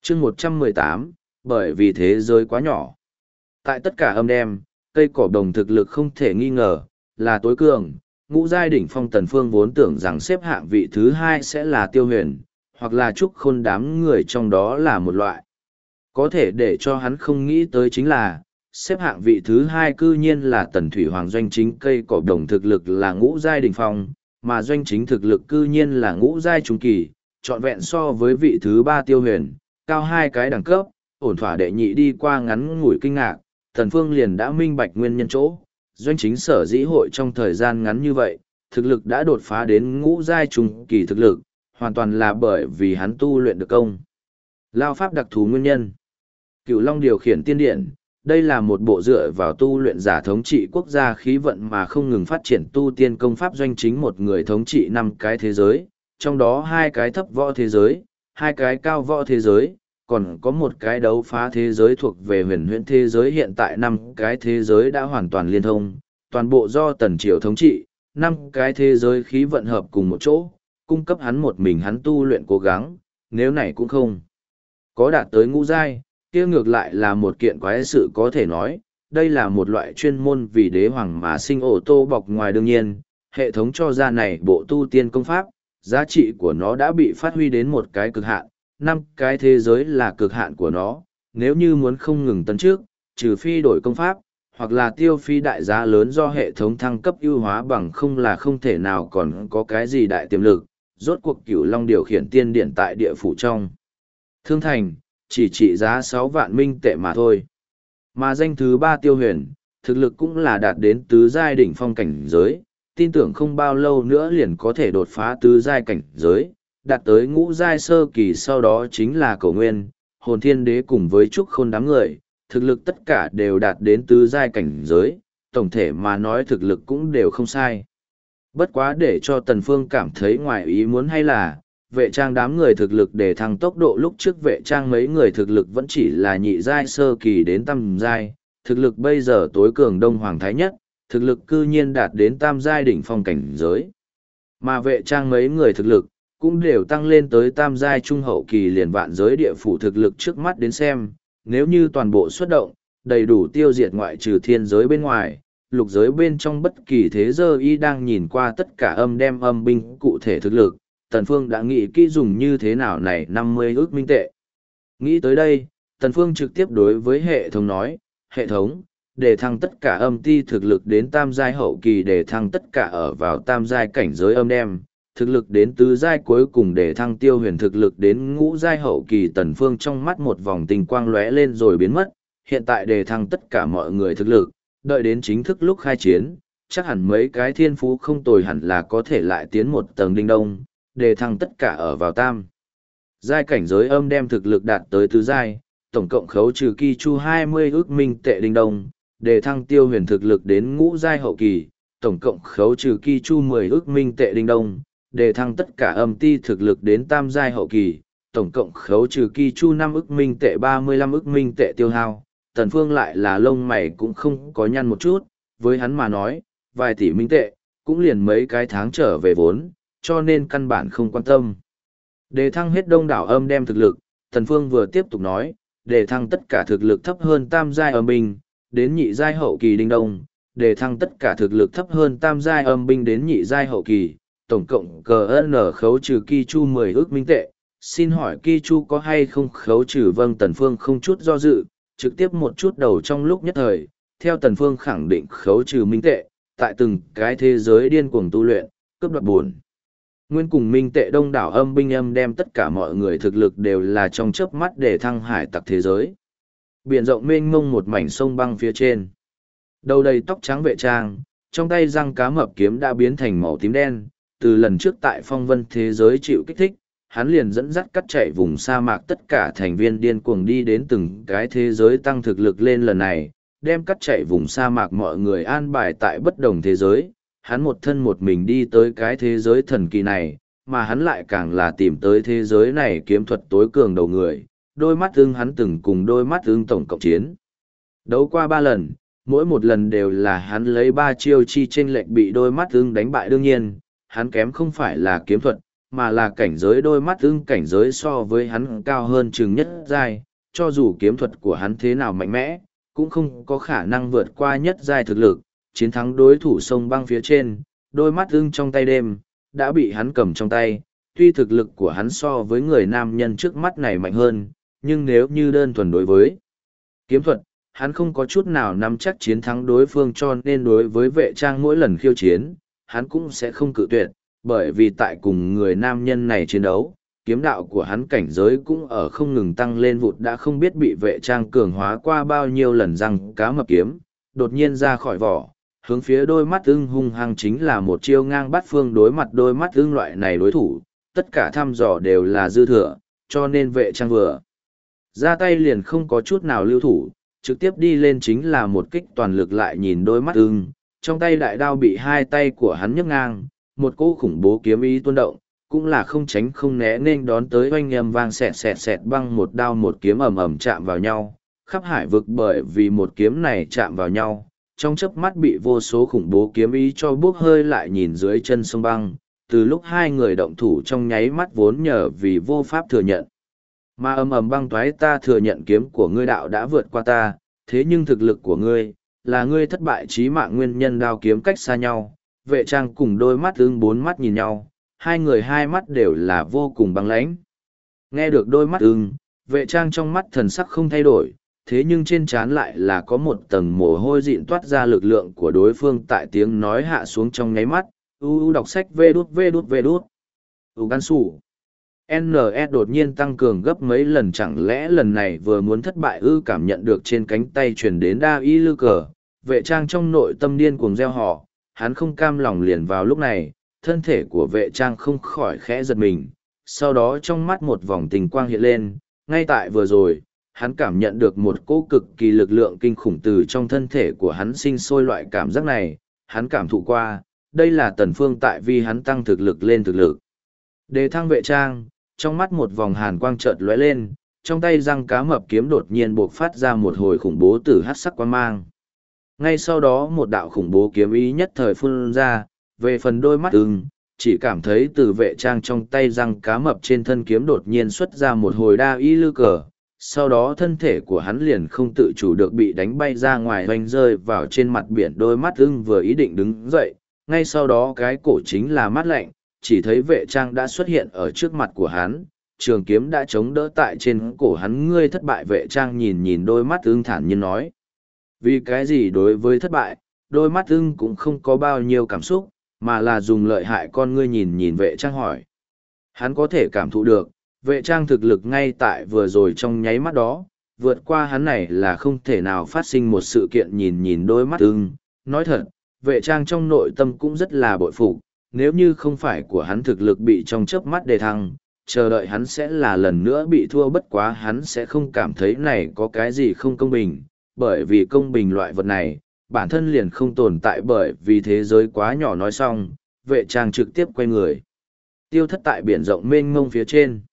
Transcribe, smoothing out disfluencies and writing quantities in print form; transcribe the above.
chương 118, bởi vì thế giới quá nhỏ. Tại tất cả âm đem, cây cỏ đồng thực lực không thể nghi ngờ, là tối cường. Ngũ giai đỉnh phong Tần Phương vốn tưởng rằng xếp hạng vị thứ hai sẽ là Tiêu Huyền, hoặc là Trúc Khôn, đám người trong đó là một loại. Có thể để cho hắn không nghĩ tới chính là, xếp hạng vị thứ hai cư nhiên là Tần Thủy Hoàng doanh chính cây cỏ đồng thực lực là ngũ giai đỉnh phong, mà doanh chính thực lực cư nhiên là ngũ giai trung kỳ, trọn vẹn so với vị thứ ba Tiêu Huyền, cao hai cái đẳng cấp, ổn thỏa đệ nhị đi qua ngắn ngủi kinh ngạc, Tần Phương liền đã minh bạch nguyên nhân chỗ, doanh chính sở dĩ hội trong thời gian ngắn như vậy, thực lực đã đột phá đến ngũ giai trung kỳ thực lực, hoàn toàn là bởi vì hắn tu luyện được công lao pháp đặc thù nguyên nhân. Cửu Long điều khiển tiên điện, đây là một bộ dựa vào tu luyện giả thống trị quốc gia khí vận mà không ngừng phát triển tu tiên công pháp doanh chính một người thống trị 5 cái thế giới, trong đó 2 cái thấp võ thế giới, 2 cái cao võ thế giới, còn có một cái đấu phá thế giới thuộc về huyền huyễn thế giới. Hiện tại 5 cái thế giới đã hoàn toàn liên thông, toàn bộ do Tần Triều thống trị, 5 cái thế giới khí vận hợp cùng một chỗ, cung cấp hắn một mình hắn tu luyện cố gắng, nếu này cũng không có đạt tới ngũ giai, kia ngược lại là một kiện quái sự có thể nói, đây là một loại chuyên môn vì đế hoàng mà sinh ô tô bọc ngoài. Đương nhiên, hệ thống cho ra này bộ tu tiên công pháp, giá trị của nó đã bị phát huy đến một cái cực hạn, 5 cái thế giới là cực hạn của nó, nếu như muốn không ngừng tấn trước, trừ phi đổi công pháp, hoặc là tiêu phí đại giá lớn do hệ thống thăng cấp ưu hóa, bằng không là không thể nào còn có cái gì đại tiềm lực. Rốt cuộc Cửu Long điều khiển tiên điện tại địa phủ trong Thương Thành, chỉ trị giá 6 vạn minh tệ mà thôi. Mà danh thứ 3 Tiêu Huyền, thực lực cũng là đạt đến tứ giai đỉnh phong cảnh giới, tin tưởng không bao lâu nữa liền có thể đột phá tứ giai cảnh giới, đạt tới ngũ giai sơ kỳ. Sau đó chính là Cổ Nguyên, Hồn Thiên Đế cùng với Trúc Khôn đám người, thực lực tất cả đều đạt đến tứ giai cảnh giới, tổng thể mà nói thực lực cũng đều không sai. Bất quá để cho Tần Phương cảm thấy ngoài ý muốn hay là, Vệ Trang đám người thực lực để thăng tốc độ. Lúc trước Vệ Trang mấy người thực lực vẫn chỉ là nhị giai sơ kỳ đến tam giai, thực lực bây giờ tối cường Đông Hoàng Thái Nhất, thực lực cư nhiên đạt đến tam giai đỉnh phong cảnh giới. Mà Vệ Trang mấy người thực lực cũng đều tăng lên tới tam giai trung hậu kỳ. Liền vạn giới địa phủ thực lực trước mắt đến xem, nếu như toàn bộ xuất động, đầy đủ tiêu diệt ngoại trừ thiên giới bên ngoài, lục giới bên trong bất kỳ thế giờ y đang nhìn qua tất cả âm đem âm binh cụ thể thực lực, Tần Phương đã nghĩ kỹ dùng như thế nào này 50 ức minh tệ. Nghĩ tới đây, Tần Phương trực tiếp đối với hệ thống nói, hệ thống, để thăng tất cả âm ti thực lực đến tam giai hậu kỳ, để thăng tất cả ở vào tam giai cảnh giới âm đem, thực lực đến tứ giai, cuối cùng để thăng Tiêu Huyền thực lực đến ngũ giai hậu kỳ. Tần Phương trong mắt một vòng tinh quang lóe lên rồi biến mất, hiện tại để thăng tất cả mọi người thực lực, đợi đến chính thức lúc khai chiến, chắc hẳn mấy cái thiên phú không tồi hẳn là có thể lại tiến một tầng đinh đông, để thăng tất cả ở vào tam giai cảnh giới âm đem thực lực đạt tới tứ giai, tổng cộng khấu trừ Ki Chu 20 ức minh tệ đinh đông, để thăng Tiêu Huyền thực lực đến ngũ giai hậu kỳ, tổng cộng khấu trừ Ki Chu 10 ức minh tệ đinh đông, để thăng tất cả âm ti thực lực đến tam giai hậu kỳ, tổng cộng khấu trừ Ki Chu 5 ức minh tệ 35 ức minh tệ tiêu hao. Tần Phương lại là lông mày cũng không có nhăn một chút, với hắn mà nói, vài tỷ minh tệ, cũng liền mấy cái tháng trở về vốn, cho nên căn bản không quan tâm. Để thăng hết đông đảo âm đem thực lực, Tần Phương vừa tiếp tục nói, để thăng tất cả thực lực thấp hơn tam giai âm binh, đến nhị giai hậu kỳ đinh đông, để thăng tất cả thực lực thấp hơn tam giai âm binh đến nhị giai hậu kỳ, tổng cộng CN khấu trừ Ki Chu 10 ức minh tệ. Xin hỏi Ki Chu có hay không khấu trừ? Vâng. Tần Phương không chút do dự, trực tiếp một chút đầu trong lúc nhất thời, theo Tần Phương khẳng định khấu trừ minh tệ, tại từng cái thế giới điên cuồng tu luyện, cướp đoạt buồn nguyên cùng minh tệ đông đảo âm binh âm đem tất cả mọi người thực lực đều là trong chớp mắt để thăng hải tặc thế giới. Biển rộng mênh mông một mảnh sông băng phía trên. Đầu đầy tóc trắng Vệ Trang, trong tay răng cá mập kiếm đã biến thành màu tím đen, từ lần trước tại phong vân thế giới chịu kích thích, hắn liền dẫn dắt cắt chạy vùng sa mạc tất cả thành viên điên cuồng đi đến từng cái thế giới tăng thực lực lên. Lần này, đem cắt chạy vùng sa mạc mọi người an bài tại bất đồng thế giới, hắn một thân một mình đi tới cái thế giới thần kỳ này, mà hắn lại càng là tìm tới thế giới này kiếm thuật tối cường đầu người. Đôi mắt ưng hắn từng cùng đôi mắt ưng tổng cộng chiến đấu qua 3 lần, mỗi một lần đều là hắn lấy 3 chiêu chi chênh lệch bị đôi mắt ưng đánh bại. Đương nhiên, hắn kém không phải là kiếm thuật, mà là cảnh giới đôi mắt ưng cảnh giới so với hắn cao hơn chừng nhất giai, cho dù kiếm thuật của hắn thế nào mạnh mẽ, cũng không có khả năng vượt qua nhất giai thực lực, chiến thắng đối thủ sông băng phía trên, đôi mắt ưng trong tay đêm, đã bị hắn cầm trong tay, tuy thực lực của hắn so với người nam nhân trước mắt này mạnh hơn, nhưng nếu như đơn thuần đối với kiếm thuật, hắn không có chút nào nắm chắc chiến thắng đối phương, cho nên đối với vệ trang mỗi lần khiêu chiến, hắn cũng sẽ không cự tuyệt, bởi vì tại cùng người nam nhân này chiến đấu, kiếm đạo của hắn cảnh giới cũng ở không ngừng tăng lên vụt, đã không biết bị vệ trang cường hóa qua bao nhiêu lần răng cá mập kiếm, đột nhiên ra khỏi vỏ, hướng phía đôi mắt ưng hung hăng chính là một chiêu ngang bắt phương. Đối mặt đôi mắt ưng loại này đối thủ, tất cả thăm dò đều là dư thừa, cho nên vệ trang vừa ra tay liền không có chút nào lưu thủ, trực tiếp đi lên chính là một kích toàn lực. Lại nhìn đôi mắt ưng, trong tay đại đao bị hai tay của hắn nhấc ngang, một cỗ khủng bố kiếm ý tuôn động, cũng là không tránh không né nên đón tới oanh âm vang xẹt xẹt xẹt băng, một đao một kiếm ầm ầm chạm vào nhau, khắp hải vực bởi vì một kiếm này chạm vào nhau, trong chớp mắt bị vô số khủng bố kiếm ý cho bốc hơi. Lại nhìn dưới chân sông băng, từ lúc hai người động thủ trong nháy mắt vốn nhờ vì vô pháp thừa nhận, mà ầm ầm băng toái. Ta thừa nhận kiếm của ngươi đạo đã vượt qua ta, thế nhưng thực lực của ngươi, là ngươi thất bại chí mạng nguyên nhân. Đao kiếm cách xa nhau, vệ trang cùng đôi mắt ưng bốn mắt nhìn nhau, hai người hai mắt đều là vô cùng băng lãnh. Nghe được đôi mắt ưng, vệ trang trong mắt thần sắc không thay đổi, thế nhưng trên trán lại là có một tầng mồ hôi dịn toát ra. Lực lượng của đối phương tại tiếng nói hạ xuống trong nháy mắt. Đọc sách vê đút gan sủ NS đột nhiên tăng cường gấp mấy lần, chẳng lẽ lần này vừa muốn thất bại ư? Cảm nhận được trên cánh tay truyền đến đa y lư cờ, vệ trang trong nội tâm điên cuồng gieo họ, hắn không cam lòng. Liền vào lúc này, thân thể của vệ trang không khỏi khẽ giật mình, sau đó trong mắt một vòng tình quang hiện lên. Ngay tại vừa rồi, hắn cảm nhận được một cỗ cực kỳ lực lượng kinh khủng từ trong thân thể của hắn sinh sôi. Loại cảm giác này, hắn cảm thụ qua, đây là Tần Phương tại vì hắn tăng thực lực lên thực lực. Đề thăng vệ trang, trong mắt một vòng hàn quang chợt lóe lên, trong tay răng cá mập kiếm đột nhiên bộc phát ra một hồi khủng bố tử hắc sắc quang mang. Ngay sau đó một đạo khủng bố kiếm ý nhất thời phun ra, về phần đôi mắt ưng, chỉ cảm thấy từ vệ trang trong tay răng cá mập trên thân kiếm đột nhiên xuất ra một hồi đa y lư cờ, sau đó thân thể của hắn liền không tự chủ được bị đánh bay ra ngoài, hoành rơi vào trên mặt biển. Đôi mắt ưng vừa ý định đứng dậy, ngay sau đó cái cổ chính là mát lạnh, chỉ thấy vệ trang đã xuất hiện ở trước mặt của hắn, trường kiếm đã chống đỡ tại trên cổ hắn. Ngươi thất bại. Vệ trang nhìn nhìn đôi mắt ưng thản nhiên nói. Vì cái gì? Đối với thất bại, đôi mắt ưng cũng không có bao nhiêu cảm xúc, mà là dùng lợi hại con ngươi nhìn nhìn vệ trang hỏi. Hắn có thể cảm thụ được, vệ trang thực lực ngay tại vừa rồi trong nháy mắt đó, vượt qua hắn này là không thể nào phát sinh một sự kiện. Nhìn nhìn đôi mắt ưng, nói thật, vệ trang trong nội tâm cũng rất là bội phục, nếu như không phải của hắn thực lực bị trong chớp mắt đề thăng, chờ đợi hắn sẽ là lần nữa bị thua. Bất quá hắn sẽ không cảm thấy này có cái gì không công bình, bởi vì công bình loại vật này, bản thân liền không tồn tại, bởi vì thế giới quá nhỏ. Nói xong, vệ trang trực tiếp quay người, tiêu thất tại biển rộng mênh mông phía trên.